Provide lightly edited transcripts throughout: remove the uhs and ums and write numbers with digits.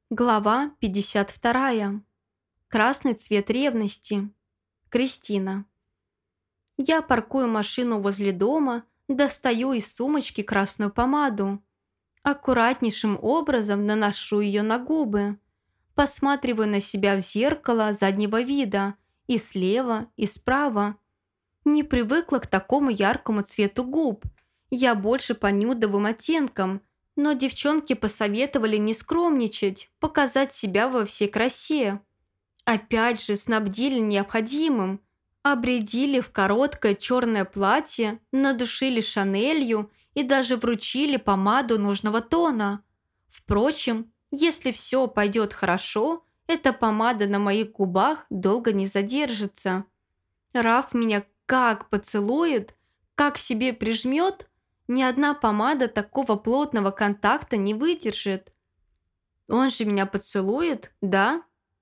Глава 52. Красный цвет ревности. Кристина. Я паркую машину возле дома, достаю из сумочки красную помаду. Аккуратнейшим образом наношу ее на губы. Посматриваю на себя в зеркало заднего вида и слева, и справа. Не привыкла к такому яркому цвету губ. Я больше по нюдовым оттенкам, но девчонки посоветовали не скромничать, показать себя во всей красе. Опять же снабдили необходимым. Обрядили в короткое черное платье, надушили шанелью и даже вручили помаду нужного тона. Впрочем, если все пойдет хорошо, эта помада на моих губах долго не задержится. Раф меня как поцелует, как себе прижмет, ни одна помада такого плотного контакта не выдержит. Он же меня поцелует, да?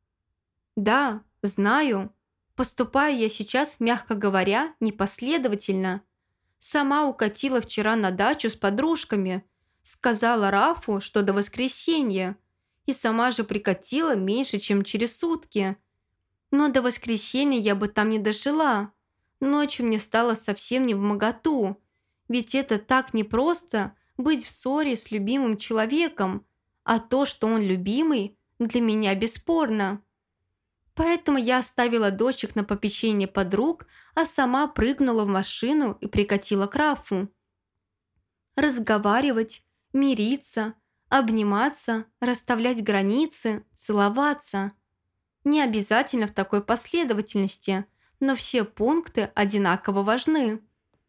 Да, знаю. Поступаю я сейчас, мягко говоря, непоследовательно. Сама укатила вчера на дачу с подружками, сказала Рафу, что до воскресенья, и сама же прикатила меньше, чем через сутки. Но до воскресенья я бы там не дожила. Ночью мне стало совсем невмоготу. Ведь это так непросто быть в ссоре с любимым человеком, а то, что он любимый, для меня бесспорно. Поэтому я оставила дочек на попечение подруг, а сама прыгнула в машину и прикатила к Рафу. Разговаривать, мириться, обниматься, расставлять границы, целоваться. Не обязательно в такой последовательности, но все пункты одинаково важны.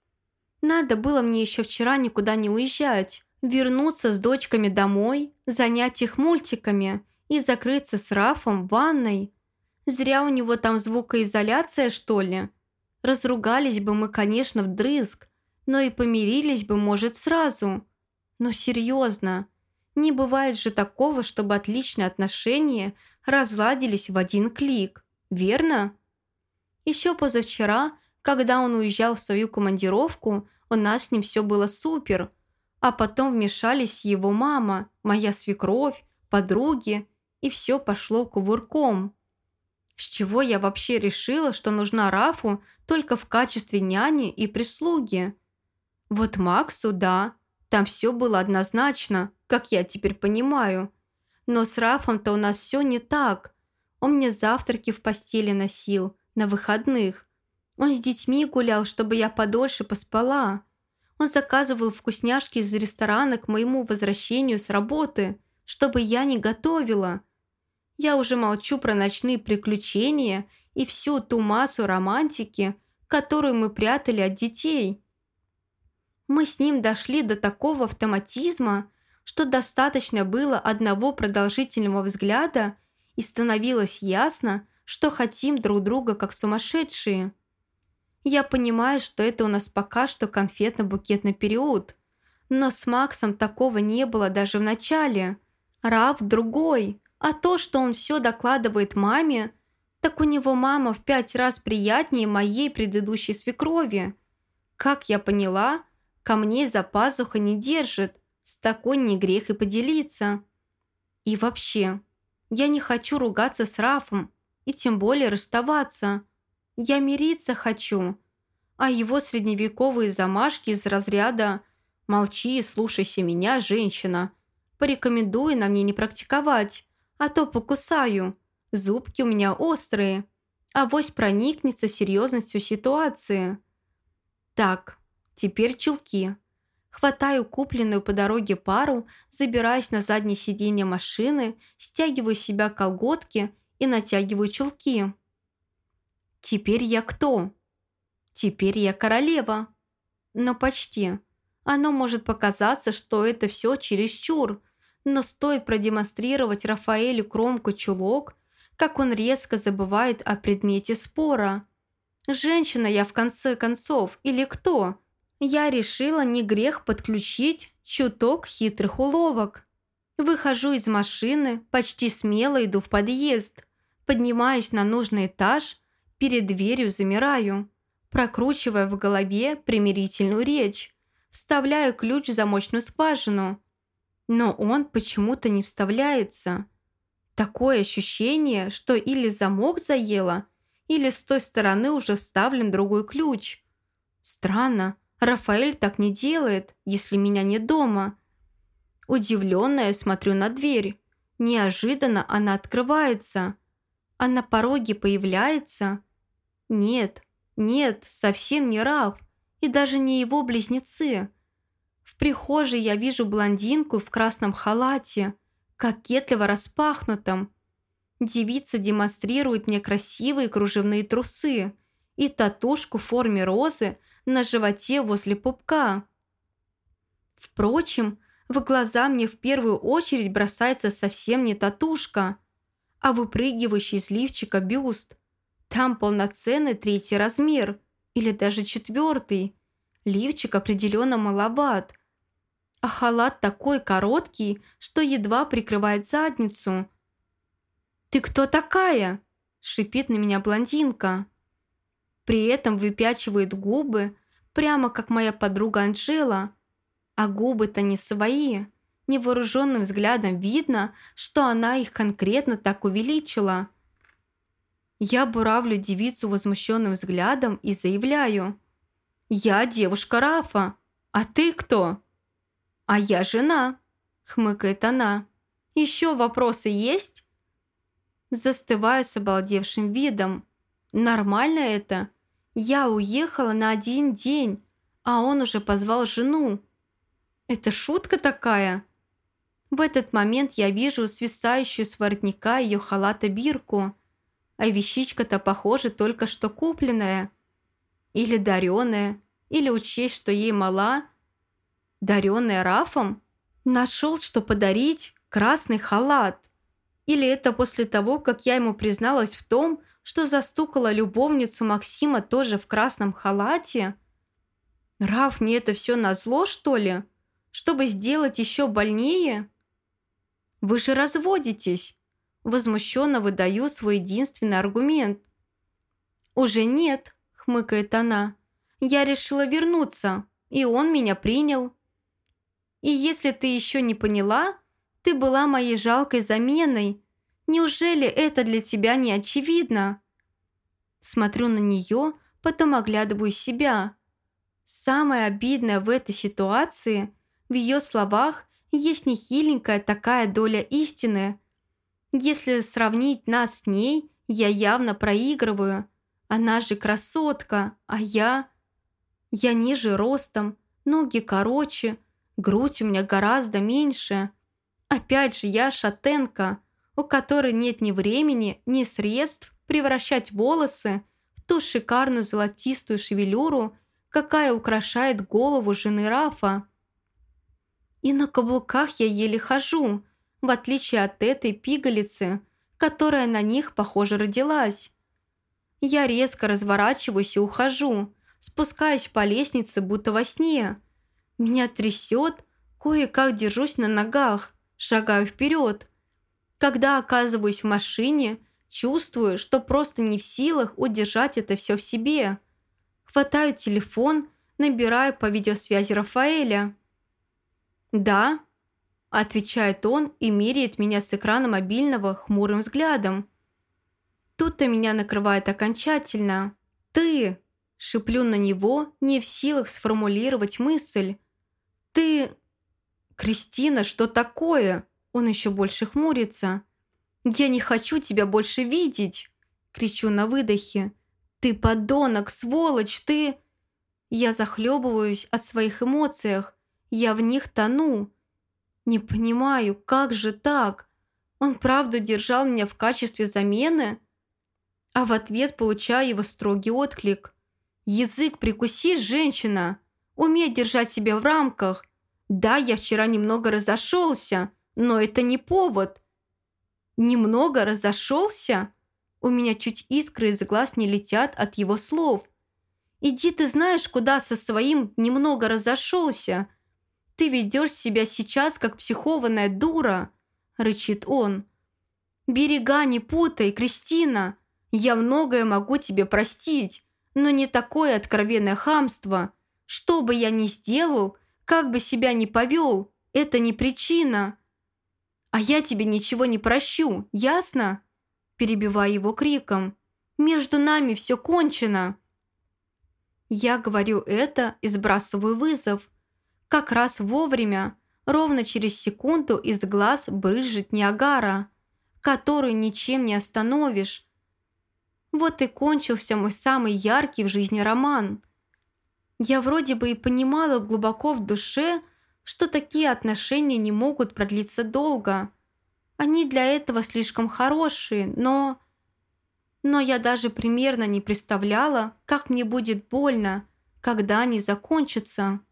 Надо было мне еще вчера никуда не уезжать, вернуться с дочками домой, занять их мультиками и закрыться с Рафом в ванной. Зря у него там звукоизоляция, что ли? Разругались бы мы, конечно, вдрызг, но и помирились бы, может, сразу. Но серьезно, не бывает же такого, чтобы отличные отношения разладились в один клик, верно? Еще позавчера, когда он уезжал в свою командировку, у нас с ним все было супер. А потом вмешались его мама, моя свекровь, подруги, и все пошло кувырком. С чего я вообще решила, что нужна Рафу только в качестве няни и прислуги? Вот Максу, да, там все было однозначно, как я теперь понимаю. Но с Рафом-то у нас все не так. Он мне завтраки в постели носил, на выходных. Он с детьми гулял, чтобы я подольше поспала. Он заказывал вкусняшки из ресторана к моему возвращению с работы, чтобы я не готовила. Я уже молчу про ночные приключения и всю ту массу романтики, которую мы прятали от детей. Мы с ним дошли до такого автоматизма, что достаточно было одного продолжительного взгляда, и становилось ясно, что хотим друг друга как сумасшедшие. Я понимаю, что это у нас пока что конфетно-букетный период, но с Максом такого не было даже в начале. Раф другой, а то, что он все докладывает маме, так у него мама в 5 раз приятнее моей предыдущей свекрови. Как я поняла, камней за пазухой не держит, с такой не грех и поделиться. И вообще, я не хочу ругаться с Рафом и тем более расставаться. Я мириться хочу, а его средневековые замашки из разряда «молчи и слушайся меня, женщина», порекомендую на мне не практиковать, а то покусаю, зубки у меня острые, авось проникнется серьезностью ситуации. Так, теперь чулки. Хватаю купленную по дороге пару, забираюсь на заднее сиденье машины, стягиваю с себя колготки и натягиваю чулки. Теперь я кто? Теперь я королева. Но почти. Оно может показаться, что это все чересчур, но стоит продемонстрировать Рафаэлю кромку чулок, как он резко забывает о предмете спора. Женщина я в конце концов или кто? Я решила не грех подключить чуток хитрых уловок. Выхожу из машины, почти смело иду в подъезд, поднимаюсь на нужный этаж, перед дверью замираю, прокручивая в голове примирительную речь, вставляю ключ в замочную скважину. Но он почему-то не вставляется. Такое ощущение, что или замок заело, или с той стороны уже вставлен другой ключ. Странно, Рафаэль так не делает, если меня нет дома. Удивленная смотрю на дверь. Неожиданно она открывается, а на пороге появляется... Нет, нет, совсем не Раф, и даже не его близнецы. В прихожей я вижу блондинку в красном халате, кокетливо распахнутом. Девица демонстрирует мне красивые кружевные трусы и татушку в форме розы на животе возле пупка. Впрочем, в глаза мне в первую очередь бросается совсем не татушка, а выпрыгивающий из лифчика бюст. Там полноценный 3-й размер, или даже 4-й. Лифчик определенно маловат, а халат такой короткий, что едва прикрывает задницу. «Ты кто такая?» – шипит на меня блондинка. При этом выпячивает губы, прямо как моя подруга Анжела. А губы-то не свои. Невооруженным взглядом видно, что она их конкретно так увеличила. Я буравлю девицу возмущенным взглядом и заявляю: «Я девушка Рафа. А ты кто?» «А я жена», — хмыкает она. «Еще вопросы есть?» Застываю с обалдевшим видом. Нормально это? Я уехала на 1 день, а он уже позвал жену. Это шутка такая? В этот момент я вижу свисающую с воротника ее халата бирку, а вещичка-то, похоже, только что купленная. Или дареная, или учесть, что ей мала. Дареная Рафом? Нашел, что подарить красный халат. Или это после того, как я ему призналась в том, что застукала любовницу Максима тоже в красном халате? Раф мне это все назло, что ли? Чтобы сделать еще больнее? Вы же разводитесь. Возмущенно выдаю свой единственный аргумент. «Уже нет», — хмыкает она. «Я решила вернуться, и он меня принял. И если ты еще не поняла, ты была моей жалкой заменой. Неужели это для тебя не очевидно?» Смотрю на нее, потом оглядываю себя. Самое обидное в этой ситуации, в ее словах есть нехиленькая такая доля истины. Если сравнить нас с ней, я явно проигрываю. Она же красотка, а я... Я ниже ростом, ноги короче, грудь у меня гораздо меньше. Опять же, я шатенка, у которой нет ни времени, ни средств превращать волосы в ту шикарную золотистую шевелюру, какая украшает голову жены Рафа. И на каблуках я еле хожу, в отличие от этой пигалицы, которая на них, похоже, родилась. Я резко разворачиваюсь и ухожу, спускаясь по лестнице, будто во сне. Меня трясет, кое-как держусь на ногах, шагаю вперед. Когда оказываюсь в машине, чувствую, что просто не в силах удержать это все в себе. Хватаю телефон, набираю по видеосвязи Рафаэля. «Да», – отвечает он и меряет меня с экрана мобильного хмурым взглядом. Тут-то меня накрывает окончательно. «Ты!» – шиплю на него, не в силах сформулировать мысль. «Ты...» «Кристина, что такое?» Он еще больше хмурится. «Я не хочу тебя больше видеть!» – кричу на выдохе. «Ты подонок, сволочь, ты...» Я захлебываюсь от своих эмоциях. Я в них тону. Не понимаю, как же так? Он правда держал меня в качестве замены? А в ответ получаю его строгий отклик. «Язык прикуси, женщина! Умей держать себя в рамках! Да, я вчера немного разошелся, но это не повод!» «Немного разошелся?» У меня чуть искры из глаз не летят от его слов. «Иди ты знаешь, куда со своим «немного разошелся». Ты ведешь себя сейчас, как психованная дура!» – рычит он. «Берега не путай, Кристина! Я многое могу тебе простить, но не такое откровенное хамство. Что бы я ни сделал, как бы себя ни повел, это не причина. «А я тебе ничего не прощу, ясно?» Перебивая его криком. «Между нами все кончено!» Я говорю это и сбрасываю вызов. Как раз вовремя, ровно через секунду из глаз брызжет Ниагара, которую ничем не остановишь. Вот и кончился мой самый яркий в жизни роман. Я вроде бы и понимала глубоко в душе, что такие отношения не могут продлиться долго. Они для этого слишком хорошие, но я даже примерно не представляла, как мне будет больно, когда они закончатся.